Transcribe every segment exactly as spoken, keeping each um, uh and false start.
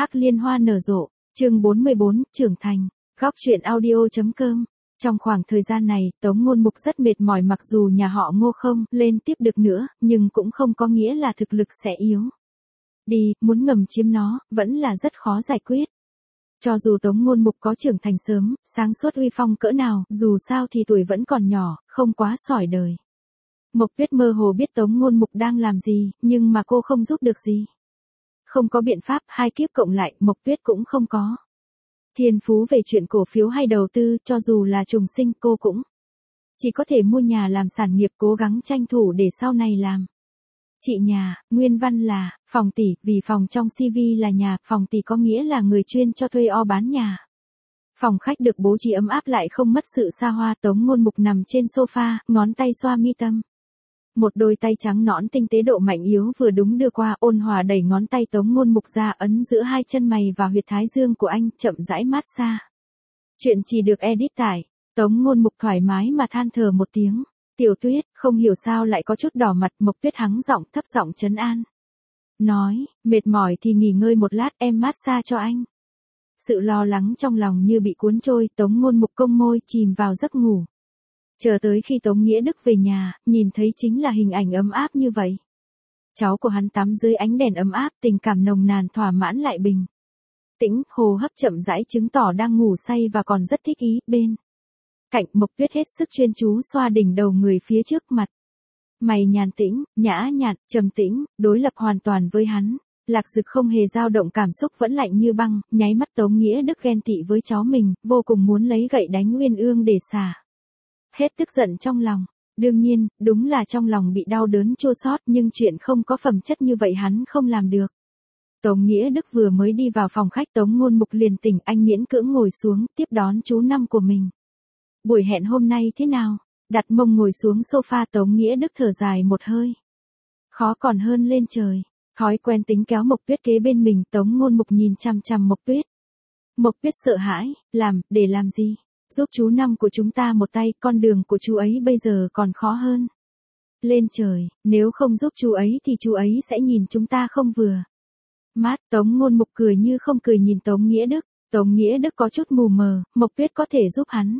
Hắc liên hoa nở rộ, chương bốn mươi bốn, trưởng thành, góc truyện audio.com. Trong khoảng thời gian này, Tống Ngôn Mục rất mệt mỏi, mặc dù nhà họ Ngô không lên tiếp được nữa, nhưng cũng không có nghĩa là thực lực sẽ yếu đi, muốn ngầm chiếm nó, vẫn là rất khó giải quyết. Cho dù Tống Ngôn Mục có trưởng thành sớm, sáng suốt uy phong cỡ nào, dù sao thì tuổi vẫn còn nhỏ, không quá sỏi đời. Mộc Tuyết mơ hồ biết Tống Ngôn Mục đang làm gì, nhưng mà cô không giúp được gì. Không có biện pháp, hai kiếp cộng lại, Mộc Tuyết cũng không có thiên phú về chuyện cổ phiếu hay đầu tư, cho dù là trùng sinh cô cũng chỉ có thể mua nhà làm sản nghiệp, cố gắng tranh thủ để sau này làm chị nhà. Nguyên văn là, phòng tỷ, vì phòng trong xê vê là nhà, phòng tỷ có nghĩa là người chuyên cho thuê o bán nhà. Phòng khách được bố trí ấm áp lại không mất sự xa hoa. Tống Ngôn Mục nằm trên sofa, ngón tay xoa mi tâm. Một đôi tay trắng nõn tinh tế độ mạnh yếu vừa đúng đưa qua, ôn hòa đẩy ngón tay Tống Ngôn Mục ra, ấn giữa hai chân mày và huyệt thái dương của anh, chậm rãi massage. Chuyện chỉ được edit tải. Tống Ngôn Mục thoải mái mà than thở một tiếng. Tiểu Tuyết, không hiểu sao lại có chút đỏ mặt. Mộc Tuyết hắng giọng, thấp giọng trấn an. Nói, mệt mỏi thì nghỉ ngơi một lát, em massage cho anh. Sự lo lắng trong lòng như bị cuốn trôi, Tống Ngôn Mục cong môi, chìm vào giấc ngủ. Chờ tới khi Tống Nghĩa Đức về nhà, nhìn thấy chính là hình ảnh ấm áp như vậy. Cháu của hắn tắm dưới ánh đèn ấm áp, tình cảm nồng nàn thỏa mãn lại bình tĩnh, hô hấp chậm rãi chứng tỏ đang ngủ say và còn rất thích ý. Bên cạnh, Mộc Tuyết hết sức chuyên chú xoa đỉnh đầu người phía trước, mặt mày nhàn tĩnh, nhã nhặn, trầm tĩnh, đối lập hoàn toàn với hắn. Lạc Dực không hề dao động, cảm xúc vẫn lạnh như băng. Nháy mắt Tống Nghĩa Đức ghen tị với cháu mình, vô cùng muốn lấy gậy đánh Uyên Ương để xả hết tức giận trong lòng. Đương nhiên, đúng là trong lòng bị đau đớn chua xót, nhưng chuyện không có phẩm chất như vậy hắn không làm được. Tống Nghĩa Đức vừa mới đi vào phòng khách, Tống Ngôn Mục liền tỉnh, anh miễn cưỡng ngồi xuống, tiếp đón chú năm của mình. Buổi hẹn hôm nay thế nào? Đặt mông ngồi xuống sofa, Tống Nghĩa Đức thở dài một hơi. Khó còn hơn lên trời. Thói quen tính kéo Mộc Tuyết kế bên mình, Tống Ngôn Mục nhìn chằm chằm Mộc Tuyết. Mộc Tuyết sợ hãi, làm, để làm gì? Giúp chú năm của chúng ta một tay, con đường của chú ấy bây giờ còn khó hơn lên trời, nếu không giúp chú ấy thì chú ấy sẽ nhìn chúng ta không vừa mắt. Tống Ngôn Mục cười như không cười nhìn Tống Nghĩa Đức. Tống Nghĩa Đức có chút mù mờ, Mộc Tuyết có thể giúp hắn.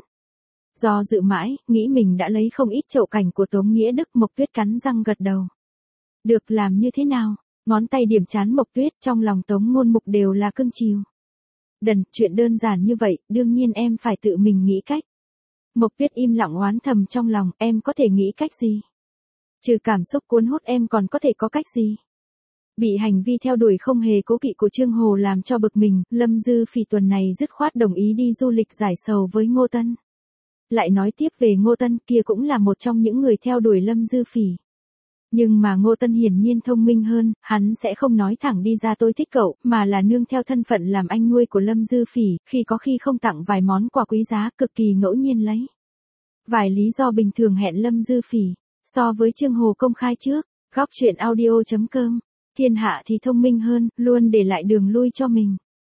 Do dự mãi, nghĩ mình đã lấy không ít chậu cảnh của Tống Nghĩa Đức. Mộc Tuyết cắn răng gật đầu. Được, làm như thế nào? Ngón tay điểm trán Mộc Tuyết, trong lòng Tống Ngôn Mục đều là cưng chiều. Đần, chuyện đơn giản như vậy, đương nhiên em phải tự mình nghĩ cách. Mộc Tuyết im lặng oán thầm trong lòng, em có thể nghĩ cách gì? Trừ cảm xúc cuốn hút em còn có thể có cách gì? Bị hành vi theo đuổi không hề cố kỵ của Trương Hồ làm cho bực mình, Lâm Dư Phỉ tuần này dứt khoát đồng ý đi du lịch giải sầu với Ngô Tân. Lại nói tiếp về Ngô Tân, kia cũng là một trong những người theo đuổi Lâm Dư Phỉ. Nhưng mà Ngô Tân hiển nhiên thông minh hơn, hắn sẽ không nói thẳng đi ra tôi thích cậu, mà là nương theo thân phận làm anh nuôi của Lâm Dư Phỉ, khi có khi không tặng vài món quà quý giá, cực kỳ ngẫu nhiên lấy vài lý do bình thường hẹn Lâm Dư Phỉ. So với Trương Hồ công khai trước, góc truyện audio.com, thiên hạ thì thông minh hơn, luôn để lại đường lui cho mình.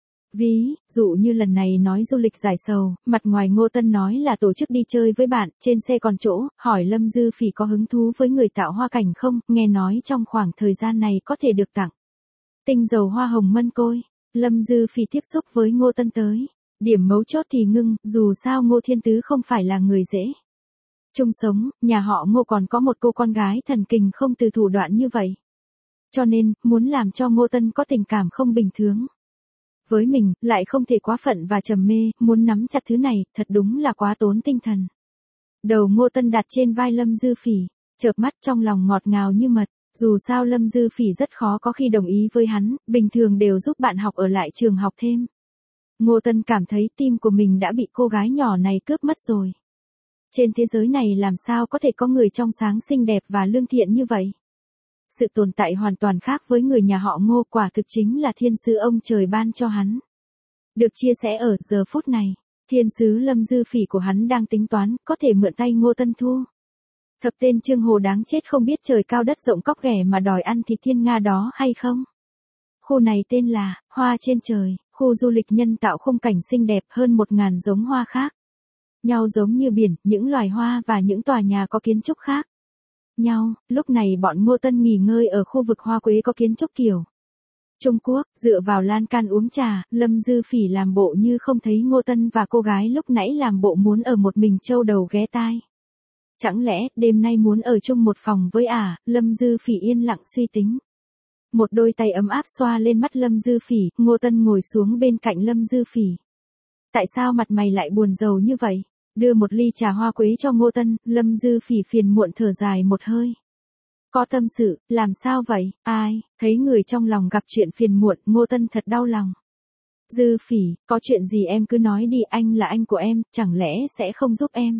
Ví dụ như lần này nói du lịch giải sầu, mặt ngoài Ngô Tân nói là tổ chức đi chơi với bạn, trên xe còn chỗ, hỏi Lâm Dư Phỉ có hứng thú với người tạo hoa cảnh không, nghe nói trong khoảng thời gian này có thể được tặng tinh dầu hoa hồng mân côi. Lâm Dư Phỉ tiếp xúc với Ngô Tân tới điểm mấu chốt thì ngưng, dù sao Ngô Thiên Tứ không phải là người dễ chung sống, nhà họ Ngô còn có một cô con gái thần kinh không từ thủ đoạn như vậy. Cho nên, muốn làm cho Ngô Tân có tình cảm không bình thường với mình, lại không thể quá phận và trầm mê, muốn nắm chặt thứ này, thật đúng là quá tốn tinh thần. Đầu Ngô Tân đặt trên vai Lâm Dư Phỉ, chợp mắt trong lòng ngọt ngào như mật, dù sao Lâm Dư Phỉ rất khó có khi đồng ý với hắn, bình thường đều giúp bạn học ở lại trường học thêm. Ngô Tân cảm thấy tim của mình đã bị cô gái nhỏ này cướp mất rồi. Trên thế giới này làm sao có thể có người trong sáng xinh đẹp và lương thiện như vậy? Sự tồn tại hoàn toàn khác với người nhà họ Ngô, quả thực chính là thiên sứ ông trời ban cho hắn. Được chia sẻ ở giờ phút này, thiên sứ Lâm Dư Phỉ của hắn đang tính toán, có thể mượn tay Ngô Tân thu thập tên Trương Hồ đáng chết không biết trời cao đất rộng cóc ghẻ mà đòi ăn thịt thiên nga đó hay không? Khu này tên là Hoa trên trời, khu du lịch nhân tạo khung cảnh xinh đẹp, hơn một ngàn giống hoa khác nhau giống như biển, những loài hoa và những tòa nhà có kiến trúc khác nhau. Lúc này bọn Ngô Tân nghỉ ngơi ở khu vực hoa quế có kiến trúc kiểu Trung Quốc, dựa vào lan can uống trà, Lâm Dư Phỉ làm bộ như không thấy Ngô Tân và cô gái lúc nãy làm bộ muốn ở một mình châu đầu ghé tai. Chẳng lẽ, đêm nay muốn ở chung một phòng với ả, à? Lâm Dư Phỉ yên lặng suy tính. Một đôi tay ấm áp xoa lên mắt Lâm Dư Phỉ, Ngô Tân ngồi xuống bên cạnh Lâm Dư Phỉ. Tại sao mặt mày lại buồn rầu như vậy? Đưa một ly trà hoa quế cho Ngô Tân, Lâm Dư Phỉ phiền muộn thở dài một hơi. Có tâm sự, làm sao vậy, ai, thấy người trong lòng gặp chuyện phiền muộn, Ngô Tân thật đau lòng. Dư Phỉ, có chuyện gì em cứ nói đi, anh là anh của em, chẳng lẽ sẽ không giúp em?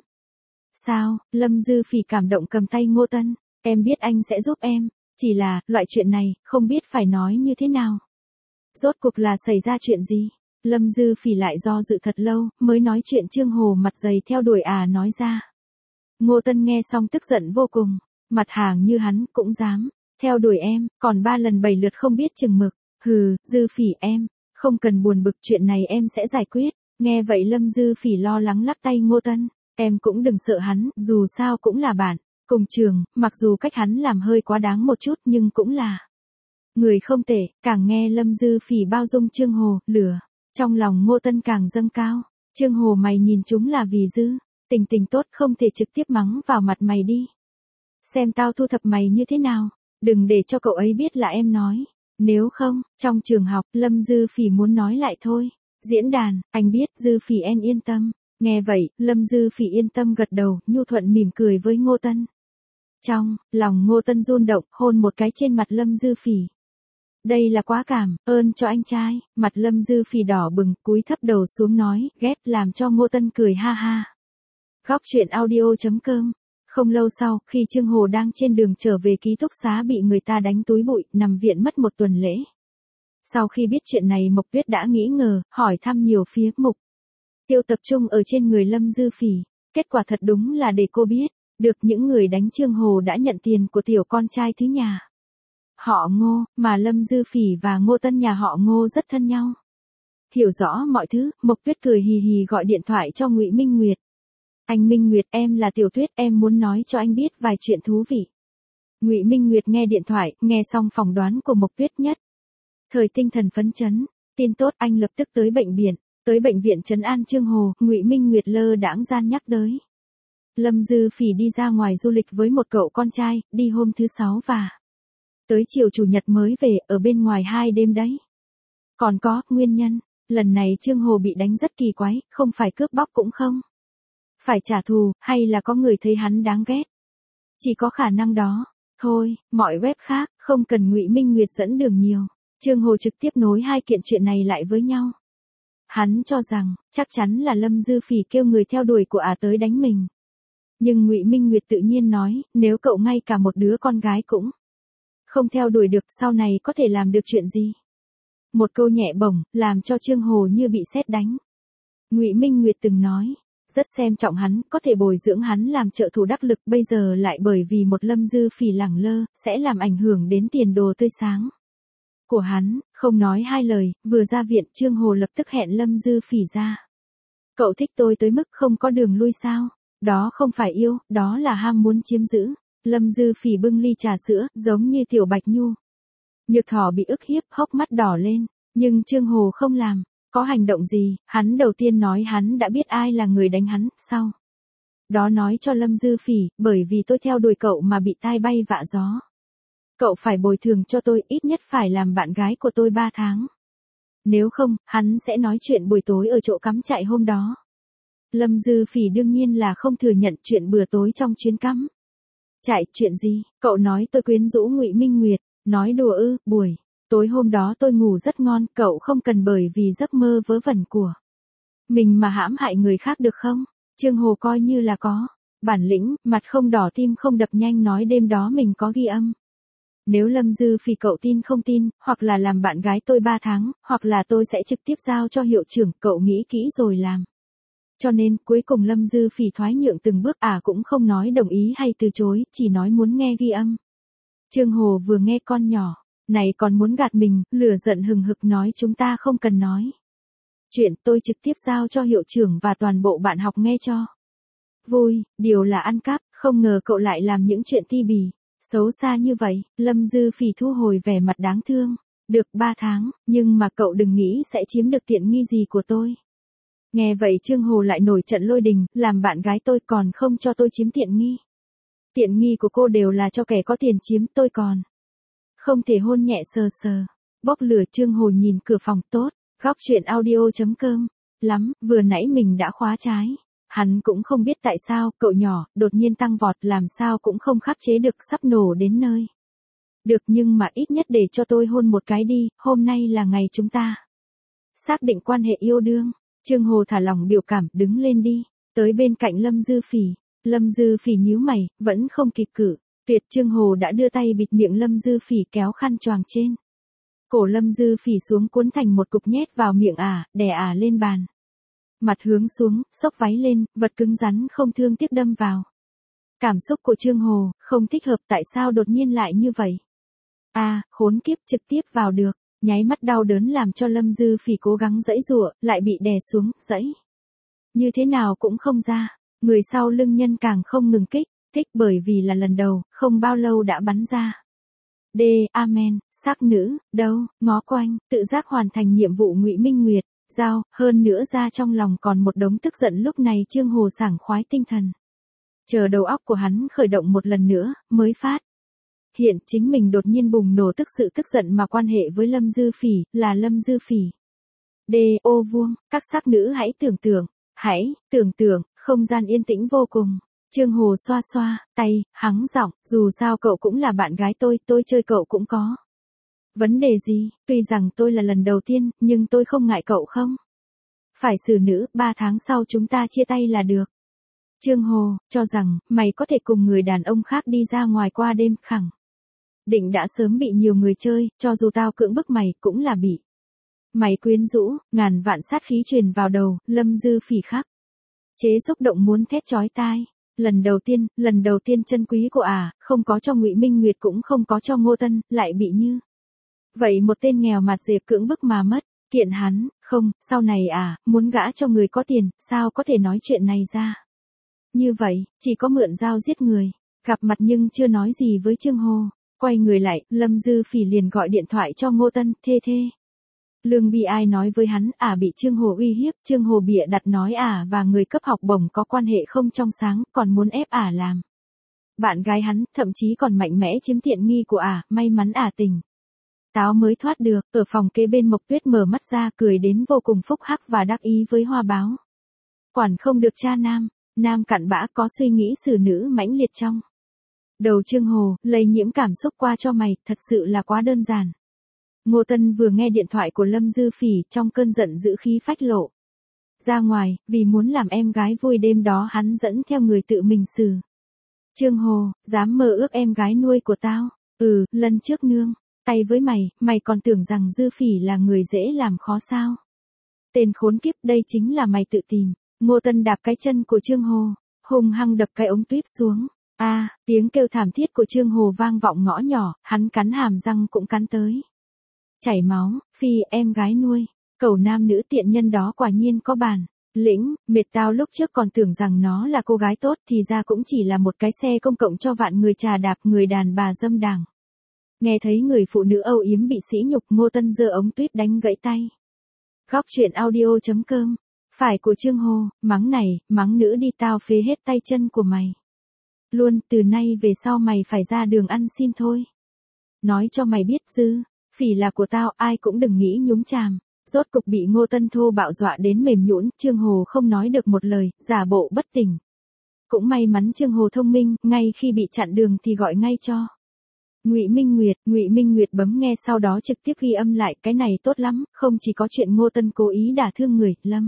Sao, Lâm Dư Phỉ cảm động cầm tay Ngô Tân, em biết anh sẽ giúp em, chỉ là, loại chuyện này, không biết phải nói như thế nào. Rốt cuộc là xảy ra chuyện gì? Lâm Dư Phỉ lại do dự thật lâu, mới nói chuyện Trương Hồ mặt dày theo đuổi à nói ra. Ngô Tân nghe xong tức giận vô cùng, mặt hàng như hắn cũng dám, theo đuổi em, còn ba lần bảy lượt không biết chừng mực, hừ, Dư Phỉ em, không cần buồn bực chuyện này em sẽ giải quyết, nghe vậy Lâm Dư Phỉ lo lắng lắc tay Ngô Tân, em cũng đừng sợ hắn, dù sao cũng là bạn, cùng trường, mặc dù cách hắn làm hơi quá đáng một chút nhưng cũng là người không tệ, càng nghe Lâm Dư Phỉ bao dung Trương Hồ, lửa. Trong lòng Ngô Tân càng dâng cao, Trương Hồ mày nhìn chúng là vì Dư, tình tình tốt không thể trực tiếp mắng vào mặt mày đi. Xem tao thu thập mày như thế nào, đừng để cho cậu ấy biết là em nói, nếu không, trong trường học, Lâm Dư Phỉ muốn nói lại thôi. Diễn đàn, anh biết, Dư Phỉ em yên tâm, nghe vậy, Lâm Dư Phỉ yên tâm gật đầu, nhu thuận mỉm cười với Ngô Tân. Trong, lòng Ngô Tân run động, hôn một cái trên mặt Lâm Dư Phỉ. Đây là quá cảm, ơn cho anh trai, mặt Lâm Dư Phỉ đỏ bừng, cúi thấp đầu xuống nói, ghét, làm cho Ngô Tân cười ha ha. Góc truyện audio chấm com. Không lâu sau, khi Trương Hồ đang trên đường trở về ký túc xá bị người ta đánh túi bụi, nằm viện mất một tuần lễ. Sau khi biết chuyện này Mộc Tuyết đã nghĩ ngờ, hỏi thăm nhiều phía, mục tiêu tập trung ở trên người Lâm Dư Phỉ, kết quả thật đúng là để cô biết, được những người đánh Trương Hồ đã nhận tiền của tiểu con trai thứ nhà. Họ Ngô, mà Lâm Dư Phỉ và Ngô Tân nhà họ Ngô rất thân nhau. Hiểu rõ mọi thứ, Mộc Tuyết cười hì hì gọi điện thoại cho Ngụy Minh Nguyệt. Anh Minh Nguyệt, em là Tiểu Tuyết, em muốn nói cho anh biết vài chuyện thú vị. Ngụy Minh Nguyệt nghe điện thoại, nghe xong phỏng đoán của Mộc Tuyết nhất. Thời tinh thần phấn chấn, tin tốt, anh lập tức tới bệnh viện, tới bệnh viện trấn an Trương Hồ, Ngụy Minh Nguyệt lơ đãng gian nhắc tới. Lâm Dư Phỉ đi ra ngoài du lịch với một cậu con trai, đi hôm thứ sáu và tới chiều chủ nhật mới về, ở bên ngoài hai đêm đấy. Còn có, nguyên nhân, lần này Trương Hồ bị đánh rất kỳ quái, không phải cướp bóc cũng không. Phải trả thù, hay là có người thấy hắn đáng ghét. Chỉ có khả năng đó. Thôi, mọi web khác, không cần Ngụy Minh Nguyệt dẫn đường nhiều. Trương Hồ trực tiếp nối hai kiện chuyện này lại với nhau. Hắn cho rằng, chắc chắn là Lâm Dư Phỉ kêu người theo đuổi của ả à tới đánh mình. Nhưng Ngụy Minh Nguyệt tự nhiên nói, nếu cậu ngay cả một đứa con gái cũng không theo đuổi được, sau này có thể làm được chuyện gì? Một câu nhẹ bổng, làm cho Trương Hồ như bị sét đánh. Ngụy Minh Nguyệt từng nói, rất xem trọng hắn, có thể bồi dưỡng hắn làm trợ thủ đắc lực, bây giờ lại bởi vì một Lâm Dư Phỉ lẳng lơ, sẽ làm ảnh hưởng đến tiền đồ tươi sáng của hắn, không nói hai lời, vừa ra viện Trương Hồ lập tức hẹn Lâm Dư Phỉ ra. Cậu thích tôi tới mức không có đường lui sao? Đó không phải yêu, đó là ham muốn chiếm giữ. Lâm Dư Phỉ bưng ly trà sữa, giống như tiểu Bạch Nhu. Nhược Thỏ bị ức hiếp, hốc mắt đỏ lên, nhưng Trương Hồ không làm. Có hành động gì, hắn đầu tiên nói hắn đã biết ai là người đánh hắn, sau đó nói cho Lâm Dư Phỉ, bởi vì tôi theo đuổi cậu mà bị tai bay vạ gió. Cậu phải bồi thường cho tôi, ít nhất phải làm bạn gái của tôi ba tháng. Nếu không, hắn sẽ nói chuyện buổi tối ở chỗ cắm trại hôm đó. Lâm Dư Phỉ đương nhiên là không thừa nhận chuyện bữa tối trong chuyến cắm trại. Chuyện gì? Cậu nói tôi quyến rũ Ngụy Minh Nguyệt, nói đùa ư? Buổi tối hôm đó tôi ngủ rất ngon, cậu không cần bởi vì giấc mơ vớ vẩn của mình mà hãm hại người khác được không? Trương Hồ coi như là có bản lĩnh, mặt không đỏ tim không đập nhanh nói đêm đó mình có ghi âm. Nếu Lâm Dư Phỉ cậu tin không tin, hoặc là làm bạn gái tôi ba tháng, hoặc là tôi sẽ trực tiếp giao cho hiệu trưởng, cậu nghĩ kỹ rồi làm. Cho nên, cuối cùng Lâm Dư Phỉ thoái nhượng từng bước, à cũng không nói đồng ý hay từ chối, chỉ nói muốn nghe ghi âm. Trương Hồ vừa nghe con nhỏ này còn muốn gạt mình, lửa giận hừng hực nói chúng ta không cần nói chuyện, tôi trực tiếp giao cho hiệu trưởng và toàn bộ bạn học nghe cho vui, điều là ăn cắp, không ngờ cậu lại làm những chuyện ti bỉ, xấu xa như vậy. Lâm Dư Phỉ thu hồi vẻ mặt đáng thương. Được ba tháng, nhưng mà cậu đừng nghĩ sẽ chiếm được tiện nghi gì của tôi. Nghe vậy Trương Hồ lại nổi trận lôi đình, làm bạn gái tôi còn không cho tôi chiếm tiện nghi. Tiện nghi của cô đều là cho kẻ có tiền chiếm, tôi còn không thể hôn nhẹ sờ sờ. Bốc lửa. Trương Hồ nhìn cửa phòng. Tốt, góc chuyện audio chấm com. Lắm, vừa nãy mình đã khóa trái. Hắn cũng không biết tại sao, cậu nhỏ, đột nhiên tăng vọt làm sao cũng không khắc chế được, sắp nổ đến nơi. Được, nhưng mà ít nhất để cho tôi hôn một cái đi, hôm nay là ngày chúng ta xác định quan hệ yêu đương. Trương Hồ thả lỏng biểu cảm, đứng lên đi, tới bên cạnh Lâm Dư Phỉ. Lâm Dư Phỉ nhíu mày, vẫn không kịp cử. Tuyệt. Trương Hồ đã đưa tay bịt miệng Lâm Dư Phỉ, kéo khăn choàng trên cổ Lâm Dư Phỉ xuống, cuốn thành một cục nhét vào miệng ả, đè ả lên bàn. Mặt hướng xuống, xốc váy lên, vật cứng rắn không thương tiếc đâm vào. Cảm xúc của Trương Hồ không thích hợp, tại sao đột nhiên lại như vậy? A, à, khốn kiếp, trực tiếp vào được. Nháy mắt đau đớn làm cho Lâm Dư Phỉ cố gắng giãy giụa, lại bị đè xuống, giãy như thế nào cũng không ra. Người sau lưng nhân càng không ngừng kích thích, bởi vì là lần đầu, không bao lâu đã bắn ra. D. Amen. Sắc nữ, đâu, ngó quanh, tự giác hoàn thành nhiệm vụ. Ngụy Minh Nguyệt giao, hơn nữa ra trong lòng còn một đống tức giận. Lúc này Trương Hồ sảng khoái tinh thần, chờ đầu óc của hắn khởi động một lần nữa, mới phát hiện chính mình đột nhiên bùng nổ tức sự tức giận mà quan hệ với Lâm Dư Phỉ, là Lâm Dư Phỉ. D. Ô vuông. Các sắc nữ hãy tưởng tượng, hãy tưởng tượng, không gian yên tĩnh vô cùng. Trương Hồ xoa xoa tay, hắng giọng, dù sao cậu cũng là bạn gái tôi, tôi chơi cậu cũng có vấn đề gì, tuy rằng tôi là lần đầu tiên, nhưng tôi không ngại cậu không phải xử nữ, ba tháng sau chúng ta chia tay là được. Trương Hồ, cho rằng, mày có thể cùng người đàn ông khác đi ra ngoài qua đêm, khẳng định đã sớm bị nhiều người chơi, cho dù tao cưỡng bức mày, cũng là bị mày quyến rũ. Ngàn vạn sát khí truyền vào đầu, Lâm Dư Phỉ khắc chế xúc động muốn thét chói tai. Lần đầu tiên, lần đầu tiên chân quý của ả, à, không có cho Ngụy Minh Nguyệt cũng không có cho Ngô Tân, lại bị như vậy một tên nghèo mặt dẹp cưỡng bức mà mất. Kiện hắn, không, sau này à, muốn gả cho người có tiền, sao có thể nói chuyện này ra. Như vậy, chỉ có mượn dao giết người. Gặp mặt nhưng chưa nói gì với Trương Hồ. Quay người lại, Lâm Dư Phỉ liền gọi điện thoại cho Ngô Tân, thê thê. Lương Bi Ai nói với hắn, ả à bị Trương Hồ uy hiếp, Trương Hồ bịa đặt nói ả à và người cấp học bổng có quan hệ không trong sáng, còn muốn ép ả à làm bạn gái hắn, thậm chí còn mạnh mẽ chiếm tiện nghi của ả, à, may mắn ả à tỉnh táo mới thoát được. Ở phòng kế bên Mộc Tuyết mở mắt ra, cười đến vô cùng phúc hắc và đắc ý với Hoa Báo. Quản không được cha nam, nam cặn bã có suy nghĩ xử nữ mãnh liệt trong đầu Trương Hồ, lây nhiễm cảm xúc qua cho mày, thật sự là quá đơn giản. Ngô Tân vừa nghe điện thoại của Lâm Dư Phỉ, trong cơn giận dữ khí phách lộ ra ngoài, vì muốn làm em gái vui đêm đó hắn dẫn theo người tự mình xử. Trương Hồ, dám mơ ước em gái nuôi của tao? Ừ, lần trước nương tay với mày, mày còn tưởng rằng Dư Phỉ là người dễ làm khó sao? Tên khốn kiếp, đây chính là mày tự tìm. Ngô Tân đạp cái chân của Trương Hồ, hung hăng đập cái ống tuyếp xuống. A, à, tiếng kêu thảm thiết của Trương Hồ vang vọng ngõ nhỏ, hắn cắn hàm răng cũng cắn tới chảy máu. Phi, em gái nuôi, cẩu nam nữ tiện nhân đó quả nhiên có bản lĩnh, mệt tao lúc trước còn tưởng rằng nó là cô gái tốt, thì ra cũng chỉ là một cái xe công cộng cho vạn người trà đạp, người đàn bà dâm đảng. Nghe thấy người phụ nữ âu yếm bị sỉ nhục, Ngô Tân giơ ống tuyết đánh gãy tay. Góc chuyện audio chấm com. Phải của Trương Hồ, mắng này, mắng nữ đi, tao phế hết tay chân của mày luôn, từ nay về sau mày phải ra đường ăn xin thôi. Nói cho mày biết, Dư Phỉ là của tao, ai cũng đừng nghĩ nhúng chàm. Rốt cục bị Ngô Tân thô bạo dọa đến mềm nhũn, Trương Hồ không nói được một lời, giả bộ bất tỉnh. Cũng may mắn Trương Hồ thông minh, ngay khi bị chặn đường thì gọi ngay cho Ngụy Minh Nguyệt. Ngụy Minh Nguyệt bấm nghe, sau đó trực tiếp ghi âm lại. Cái này tốt lắm, không chỉ có chuyện Ngô Tân cố ý đả thương người, Lâm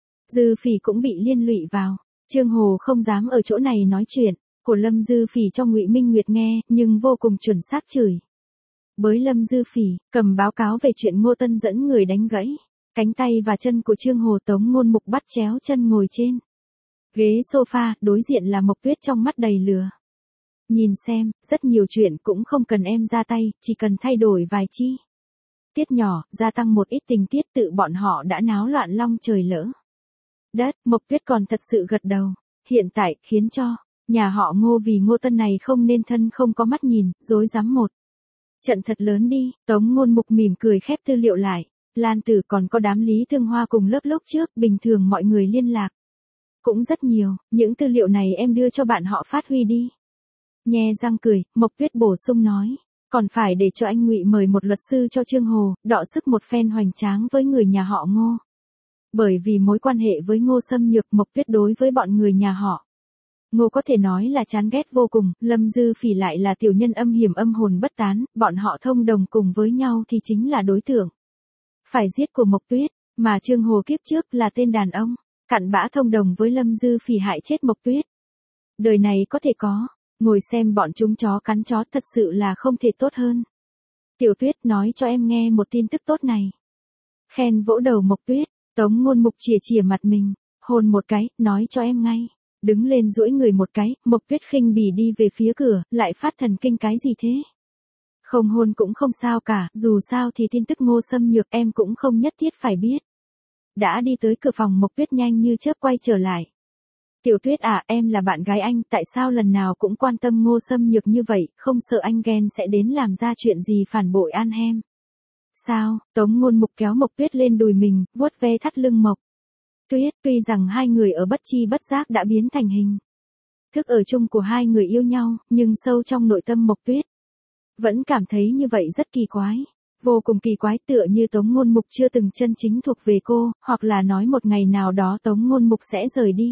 Dư Phỉ cũng bị liên lụy vào. Trương Hồ không dám ở chỗ này nói chuyện của Lâm Dư Phỉ cho Ngụy Minh Nguyệt nghe, nhưng vô cùng chuẩn xác chửi bới Lâm Dư Phỉ, cầm báo cáo về chuyện Ngô Tân dẫn người đánh gãy cánh tay và chân của Trương Hồ. Tống Ngôn Mục bắt chéo chân ngồi trên ghế sofa, đối diện là Mộc Tuyết trong mắt đầy lửa. Nhìn xem, rất nhiều chuyện cũng không cần em ra tay, chỉ cần thay đổi vài chi tiết nhỏ, gia tăng một ít tình tiết, tự bọn họ đã náo loạn long trời lỡ đất. Mộc Tuyết còn thật sự gật đầu. Hiện tại, khiến cho nhà họ Ngô vì Ngô Tân này không nên thân không có mắt nhìn, rối rắm một Trận thật lớn đi, Tống Ngôn Mục mỉm cười khép tư liệu lại. Lan Tử còn có đám Lý Thương Hoa cùng lớp lúc trước, bình thường mọi người liên lạc cũng rất nhiều, những tư liệu này em đưa cho bạn họ phát huy đi. Nhe răng cười, Mộc Tuyết bổ sung nói, còn phải để cho anh Ngụy mời một luật sư cho Trương Hồ, đọ sức một phen hoành tráng với người nhà họ Ngô. Bởi vì mối quan hệ với Ngô Xâm Nhược, Mộc Tuyết đối với bọn người nhà họ Ngô có thể nói là chán ghét vô cùng, Lâm Dư Phỉ lại là tiểu nhân âm hiểm âm hồn bất tán, bọn họ thông đồng cùng với nhau thì chính là đối tượng phải giết của Mộc Tuyết, mà Trương Hồ kiếp trước là tên đàn ông, cặn bã thông đồng với Lâm Dư Phỉ hại chết Mộc Tuyết. Đời này có thể có, ngồi xem bọn chúng chó cắn chó thật sự là không thể tốt hơn. Tiểu Tuyết nói cho em nghe một tin tức tốt này. Khen vỗ đầu Mộc Tuyết, Tống Ngôn Mục chìa chìa mặt mình, hôn một cái, nói cho em ngay. Đứng lên duỗi người một cái, Mộc Tuyết khinh bỉ đi về phía cửa, lại phát thần kinh cái gì thế? Không hôn cũng không sao cả, dù sao thì tin tức Ngô Xâm Nhược em cũng không nhất thiết phải biết. Đã đi tới cửa phòng, Mộc Tuyết nhanh như chớp quay trở lại. Tiểu Tuyết à, em là bạn gái anh, tại sao lần nào cũng quan tâm Ngô Xâm Nhược như vậy, không sợ anh ghen sẽ đến làm ra chuyện gì phản bội An Hem? Sao? Tống Ngôn Mục kéo Mộc Tuyết lên đùi mình, vuốt ve thắt lưng Mộc Tuyết, tuy rằng hai người ở bất chi bất giác đã biến thành hình thức ở chung của hai người yêu nhau, nhưng sâu trong nội tâm Mộc Tuyết vẫn cảm thấy như vậy rất kỳ quái. Vô cùng kỳ quái, tựa như Tống Ngôn Mục chưa từng chân chính thuộc về cô, hoặc là nói một ngày nào đó Tống Ngôn Mục sẽ rời đi.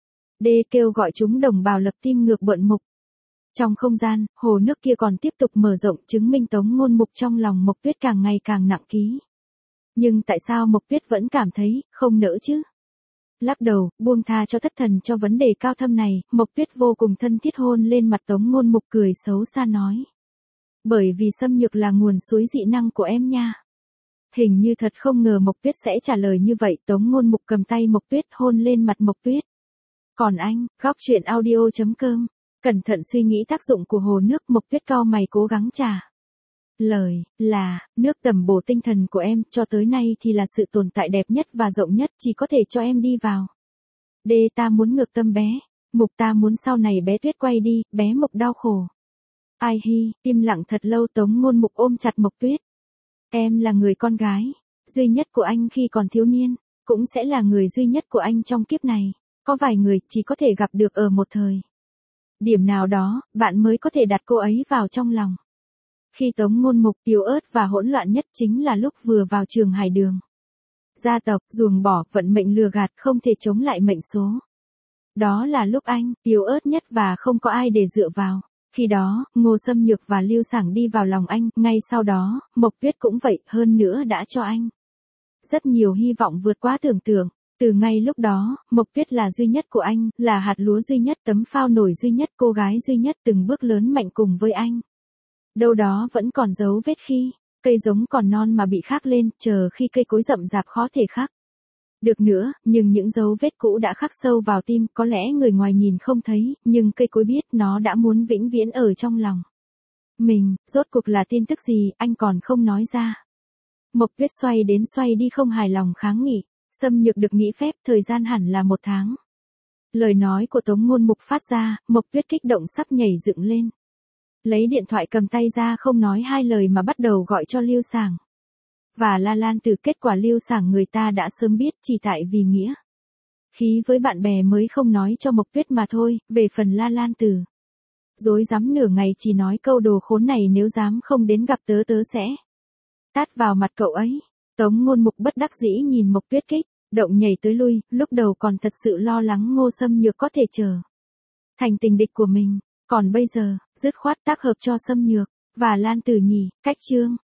Đê kêu gọi chúng đồng bào lập tim ngược bợn mục. Trong không gian, hồ nước kia còn tiếp tục mở rộng, chứng minh Tống Ngôn Mục trong lòng Mộc Tuyết càng ngày càng nặng ký. Nhưng tại sao Mộc Tuyết vẫn cảm thấy không nỡ chứ? Lắc đầu, buông tha cho thất thần cho vấn đề cao thâm này, Mộc Tuyết vô cùng thân thiết hôn lên mặt Tống Ngôn Mục, cười xấu xa nói. Bởi vì Xâm Nhược là nguồn suối dị năng của em nha. Hình như thật không ngờ Mộc Tuyết sẽ trả lời như vậy, Tống Ngôn Mục cầm tay Mộc Tuyết hôn lên mặt Mộc Tuyết. Còn anh, góc truyện audio chấm com, cẩn thận suy nghĩ tác dụng của hồ nước, Mộc Tuyết cau mày cố gắng trả lời là, nước tầm bổ tinh thần của em, cho tới nay thì là sự tồn tại đẹp nhất và rộng nhất, chỉ có thể cho em đi vào. Đê ta muốn ngược tâm bé, Mục ta muốn sau này bé Tuyết quay đi, bé Mộc đau khổ. Ai hi, im lặng thật lâu, Tống Ngôn Mục ôm chặt Mộc Tuyết. Em là người con gái duy nhất của anh khi còn thiếu niên, cũng sẽ là người duy nhất của anh trong kiếp này. Có vài người chỉ có thể gặp được ở một thời điểm nào đó, bạn mới có thể đặt cô ấy vào trong lòng. Khi Tống Ngôn Mục yếu ớt và hỗn loạn nhất chính là lúc vừa vào trường hải đường. Gia tộc, ruồng bỏ, vận mệnh lừa gạt, không thể chống lại mệnh số. Đó là lúc anh yếu ớt nhất và không có ai để dựa vào. Khi đó, Ngô Xâm Nhược và Lưu Sảng đi vào lòng anh, ngay sau đó, Mộc Tuyết cũng vậy, hơn nữa đã cho anh rất nhiều hy vọng vượt quá tưởng tượng. Từ ngay lúc đó, Mộc Tuyết là duy nhất của anh, là hạt lúa duy nhất, tấm phao nổi duy nhất, cô gái duy nhất từng bước lớn mạnh cùng với anh. Đâu đó vẫn còn dấu vết khi cây giống còn non mà bị khắc lên, chờ khi cây cối rậm rạp khó thể khắc được nữa, nhưng những dấu vết cũ đã khắc sâu vào tim, có lẽ người ngoài nhìn không thấy, nhưng cây cối biết nó đã muốn vĩnh viễn ở trong lòng mình. Rốt cuộc là tin tức gì, anh còn không nói ra. Mộc Tuyết xoay đến xoay đi không hài lòng kháng nghị. Xâm Nhược được nghỉ phép, thời gian hẳn là một tháng. Lời nói của Tống Ngôn Mục phát ra, Mộc Tuyết kích động sắp nhảy dựng lên. Lấy điện thoại cầm tay ra, không nói hai lời mà bắt đầu gọi cho Lưu Sảng và La Lan Từ. Kết quả Lưu Sảng người ta đã sớm biết, chỉ tại vì nghĩa khí với bạn bè mới không nói cho Mộc Tuyết mà thôi. Về phần La Lan Từ, rối rắm nửa ngày chỉ nói câu đồ khốn này nếu dám không đến gặp tớ tớ sẽ tát vào mặt cậu ấy. Tống Ngôn Mục bất đắc dĩ nhìn Mộc Tuyết kích động nhảy tới lui, lúc đầu còn thật sự lo lắng Ngô Xâm Nhược có thể trở thành tình địch của mình, còn bây giờ, dứt khoát tác hợp cho Xâm Nhược và Lan Tử nhỉ. Cách chương